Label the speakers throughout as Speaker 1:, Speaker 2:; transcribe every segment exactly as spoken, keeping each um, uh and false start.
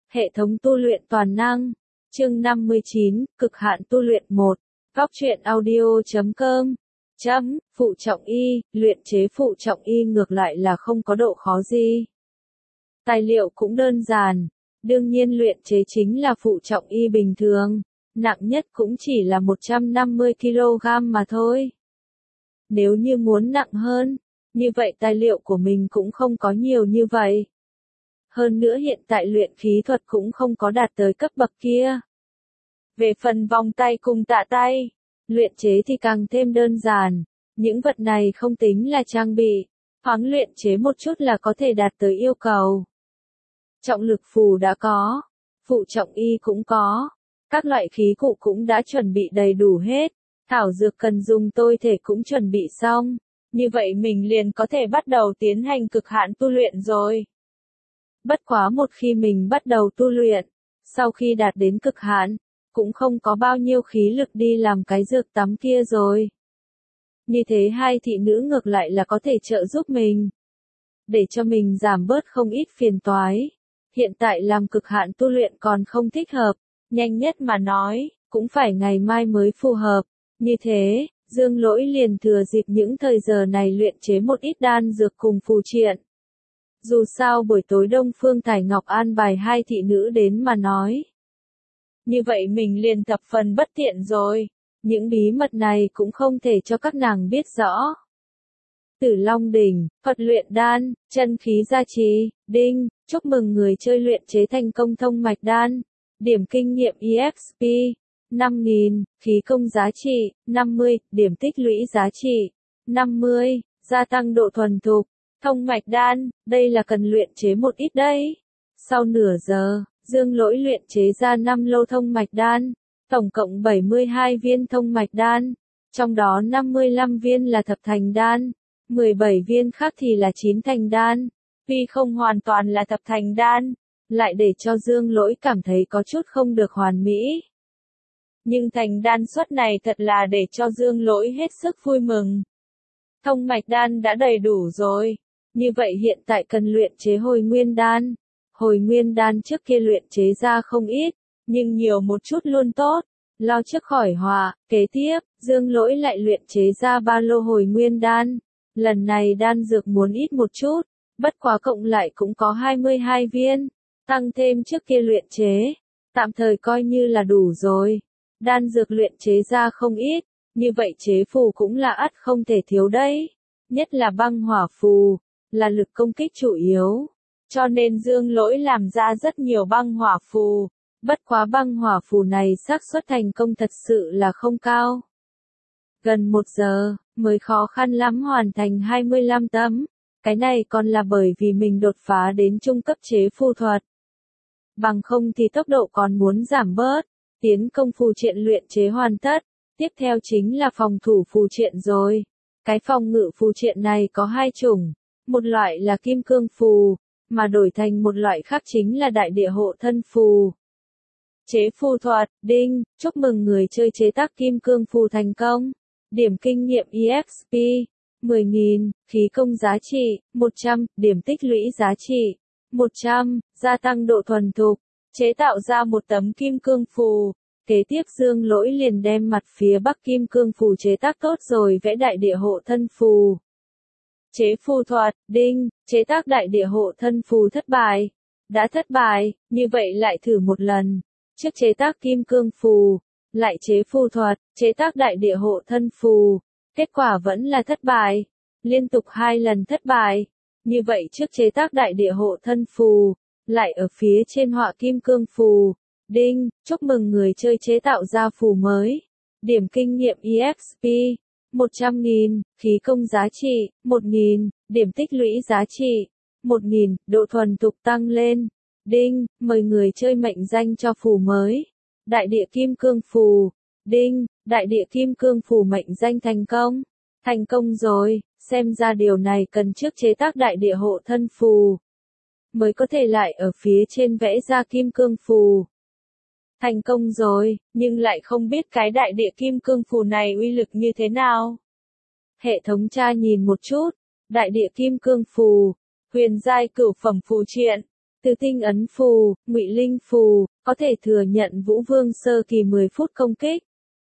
Speaker 1: Hệ thống tu luyện toàn năng. Chương năm mươi chín, cực hạn tu luyện một. Góc truyện audio chấm com. Chấm, phụ trọng y, luyện chế phụ trọng y ngược lại là không có độ khó gì. Tài liệu cũng đơn giản, đương nhiên luyện chế chính là phụ trọng y bình thường, nặng nhất cũng chỉ là một trăm năm mươi ki lô gam mà thôi. Nếu như muốn nặng hơn, như vậy tài liệu của mình cũng không có nhiều như vậy. Hơn nữa hiện tại luyện khí thuật cũng không có đạt tới cấp bậc kia. Về phần vòng tay cùng tạ tay, luyện chế thì càng thêm đơn giản, những vật này không tính là trang bị, thoáng luyện chế một chút là có thể đạt tới yêu cầu. Trọng lực phù đã có, phụ trọng y cũng có, các loại khí cụ cũng đã chuẩn bị đầy đủ hết, thảo dược cần dùng tôi thể cũng chuẩn bị xong, như vậy mình liền có thể bắt đầu tiến hành cực hạn tu luyện rồi. Bất quá một khi mình bắt đầu tu luyện, sau khi đạt đến cực hạn, cũng không có bao nhiêu khí lực đi làm cái dược tắm kia rồi. Như thế hai thị nữ ngược lại là có thể trợ giúp mình, để cho mình giảm bớt không ít phiền toái. Hiện tại làm cực hạn tu luyện còn không thích hợp, nhanh nhất mà nói, cũng phải ngày mai mới phù hợp. Như thế, Dương Lỗi liền thừa dịp những thời giờ này luyện chế một ít đan dược cùng phù triện. Dù sao buổi tối Đông Phương Thải Ngọc an bài hai thị nữ đến mà nói. Như vậy mình liền thập phần bất tiện rồi, những bí mật này cũng không thể cho các nàng biết rõ. Tử Long Đỉnh, Phật luyện đan, chân khí gia trì, đinh, chúc mừng người chơi luyện chế thành công thông mạch đan, điểm kinh nghiệm e ép pê, năm nghìn, khí công giá trị, năm mươi, điểm tích lũy giá trị, năm mươi, gia tăng độ thuần thục. Thông mạch đan, đây là cần luyện chế một ít đấy. Sau nửa giờ, Dương Lỗi luyện chế ra năm lô thông mạch đan, tổng cộng bảy mươi hai viên thông mạch đan, trong đó năm mươi lăm viên là thập thành đan, mười bảy viên khác thì là chín thành đan, tuy không hoàn toàn là thập thành đan, lại để cho Dương Lỗi cảm thấy có chút không được hoàn mỹ. Nhưng thành đan suất này thật là để cho Dương Lỗi hết sức vui mừng. Thông mạch đan đã đầy đủ rồi. Như vậy hiện tại cần luyện chế hồi nguyên đan. Hồi nguyên đan trước kia luyện chế ra không ít, nhưng nhiều một chút luôn tốt. Lao trước khỏi họa, kế tiếp, Dương Lỗi lại luyện chế ra ba lô hồi nguyên đan. Lần này đan dược muốn ít một chút, bất quá cộng lại cũng có hai mươi hai viên, tăng thêm trước kia luyện chế, tạm thời coi như là đủ rồi. Đan dược luyện chế ra không ít, như vậy chế phù cũng là ắt không thể thiếu đấy. Nhất là băng hỏa phù, là lực công kích chủ yếu. Cho nên Dương Lỗi làm ra rất nhiều băng hỏa phù. Bất quá băng hỏa phù này xác suất thành công thật sự là không cao. Gần một giờ, mới khó khăn lắm hoàn thành hai mươi lăm tấm. Cái này còn là bởi vì mình đột phá đến trung cấp chế phù thuật. Bằng không thì tốc độ còn muốn giảm bớt. Tiến công phù triện luyện chế hoàn tất. Tiếp theo chính là phòng thủ phù triện rồi. Cái phòng ngự phù triện này có hai chủng. Một loại là kim cương phù, mà đổi thành một loại khác chính là đại địa hộ thân phù. Chế phù thuật, đinh, chúc mừng người chơi chế tác kim cương phù thành công. Điểm kinh nghiệm e ép pê, mười nghìn, khí công giá trị, một trăm, điểm tích lũy giá trị, một trăm, gia tăng độ thuần thục, chế tạo ra một tấm kim cương phù. Kế tiếp Dương Lỗi liền đem mặt phía bắc kim cương phù chế tác tốt rồi vẽ đại địa hộ thân phù. Chế phù thuật, đinh, chế tác đại địa hộ thân phù thất bại. Đã thất bại, như vậy lại thử một lần. Trước chế tác kim cương phù, lại chế phù thuật, chế tác đại địa hộ thân phù. Kết quả vẫn là thất bại. Liên tục hai lần thất bại. Như vậy trước chế tác đại địa hộ thân phù, lại ở phía trên họa kim cương phù. Đinh, chúc mừng người chơi chế tạo ra phù mới. Điểm kinh nghiệm e ép pê, một trăm nghìn, khí công giá trị, một nghìn, điểm tích lũy giá trị, một nghìn, độ thuần thục tăng lên. Đinh, mời người chơi mệnh danh cho phù mới. Đại địa kim cương phù. Đinh, đại địa kim cương phù mệnh danh thành công. Thành công rồi, xem ra điều này cần trước chế tác đại địa hộ thân phù. Mới có thể lại ở phía trên vẽ ra kim cương phù. Thành công rồi, nhưng lại không biết cái đại địa kim cương phù này uy lực như thế nào. Hệ thống tra nhìn một chút, đại địa kim cương phù, huyền giai cửu phẩm phù triện, Từ tinh ấn phù, ngụy linh phù, có thể thừa nhận Vũ Vương sơ kỳ mười phút công kích.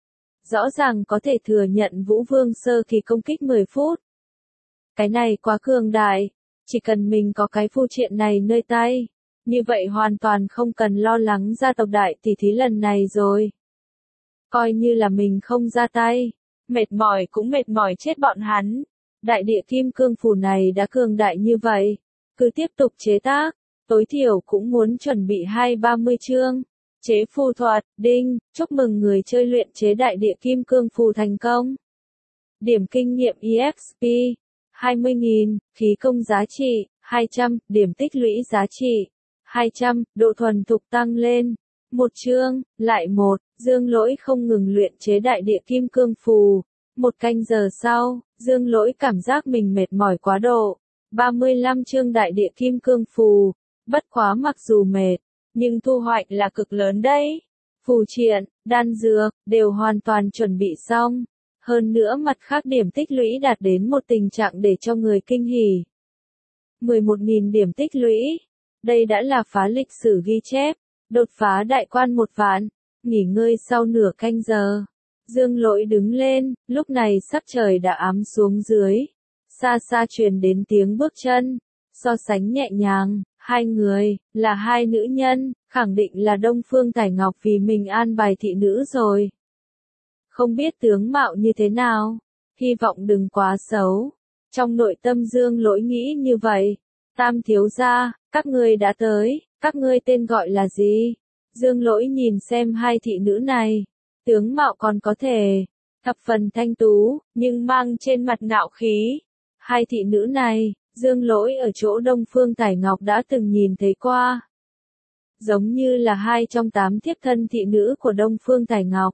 Speaker 1: Rõ ràng có thể thừa nhận Vũ Vương sơ kỳ công kích mười phút. Cái này quá cường đại, chỉ cần mình có cái phù triện này nơi tay, như vậy hoàn toàn không cần lo lắng gia tộc đại tỷ thí lần này rồi. Coi như là mình không ra tay, mệt mỏi cũng mệt mỏi chết bọn hắn. Đại địa kim cương phù này đã cường đại như vậy, cứ tiếp tục chế tác, tối thiểu cũng muốn chuẩn bị hai ba mươi chương. Chế phù thuật, đinh, chúc mừng người chơi luyện chế đại địa kim cương phù thành công. Điểm kinh nghiệm e ích pê, hai mươi nghìn, khí công giá trị, hai trăm, điểm tích lũy giá trị, hai trăm, độ thuần thục tăng lên. Một chương, lại một, Dương Lỗi không ngừng luyện chế đại địa kim cương phù. Một canh giờ sau, Dương Lỗi cảm giác mình mệt mỏi quá độ. ba mươi lăm chương đại địa kim cương phù. Bất quá mặc dù mệt, nhưng thu hoạch là cực lớn đấy. Phù triện, đan dược, đều hoàn toàn chuẩn bị xong. Hơn nữa mặt khác điểm tích lũy đạt đến một tình trạng để cho người kinh hỉ. mười một nghìn điểm tích lũy. Đây đã là phá lịch sử ghi chép. Đột phá đại quan một vạn. Nghỉ ngơi sau nửa canh giờ. Dương Lỗi đứng lên, lúc này sắc trời đã ám xuống dưới. Xa xa truyền đến tiếng bước chân. So sánh nhẹ nhàng, hai người, là hai nữ nhân, khẳng định là Đông Phương Thải Ngọc vì mình an bài thị nữ rồi. Không biết tướng mạo như thế nào, hy vọng đừng quá xấu. Trong nội tâm Dương Lỗi nghĩ như vậy. Tam thiếu gia, các ngươi đã tới, các ngươi tên gọi là gì? Dương Lỗi nhìn xem hai thị nữ này, tướng mạo còn có thể, thập phần thanh tú, nhưng mang trên mặt ngạo khí. Hai thị nữ này, Dương Lỗi ở chỗ Đông Phương Thải Ngọc đã từng nhìn thấy qua. Giống như là hai trong tám thiếp thân thị nữ của Đông Phương Thải Ngọc.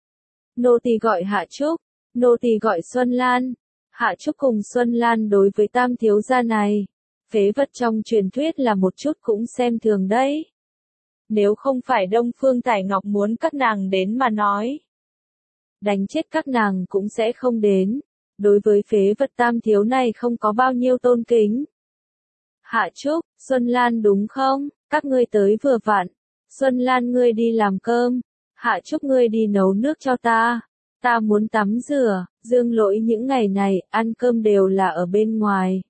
Speaker 1: Nô tỳ gọi Hạ Trúc, nô tỳ gọi Xuân Lan. Hạ Trúc cùng Xuân Lan đối với tam thiếu gia này, phế vật trong truyền thuyết là một chút cũng xem thường đấy. Nếu không phải Đông Phương Thải Ngọc muốn các nàng đến mà nói, đánh chết các nàng cũng sẽ không đến. Đối với phế vật tam thiếu này không có bao nhiêu tôn kính. Hạ Trúc, Xuân Lan đúng không? Các ngươi tới vừa vặn. Xuân Lan ngươi đi làm cơm. Hạ Trúc ngươi đi nấu nước cho ta. Ta muốn tắm rửa. Dương Lỗi những ngày này, ăn cơm đều là ở bên ngoài.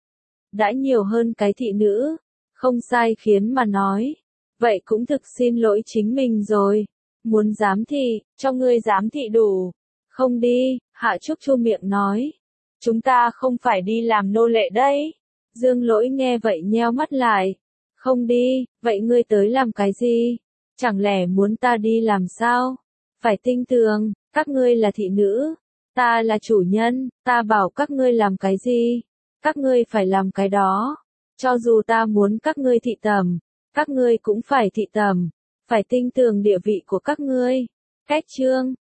Speaker 1: Đã nhiều hơn cái thị nữ. Không sai khiến mà nói. Vậy cũng thực xin lỗi chính mình rồi. Muốn giám thị, cho ngươi giám thị đủ. Không đi, Hạ Trúc chu miệng nói. Chúng ta không phải đi làm nô lệ đấy. Dương Lỗi nghe vậy nheo mắt lại. Không đi, vậy ngươi tới làm cái gì? Chẳng lẽ muốn ta đi làm sao? Phải tin tưởng, các ngươi là thị nữ. Ta là chủ nhân, ta bảo các ngươi làm cái gì? Các ngươi phải làm cái đó. Cho dù ta muốn các ngươi thị tầm, các ngươi cũng phải thị tầm. Phải tin tưởng địa vị của các ngươi. Cách chương,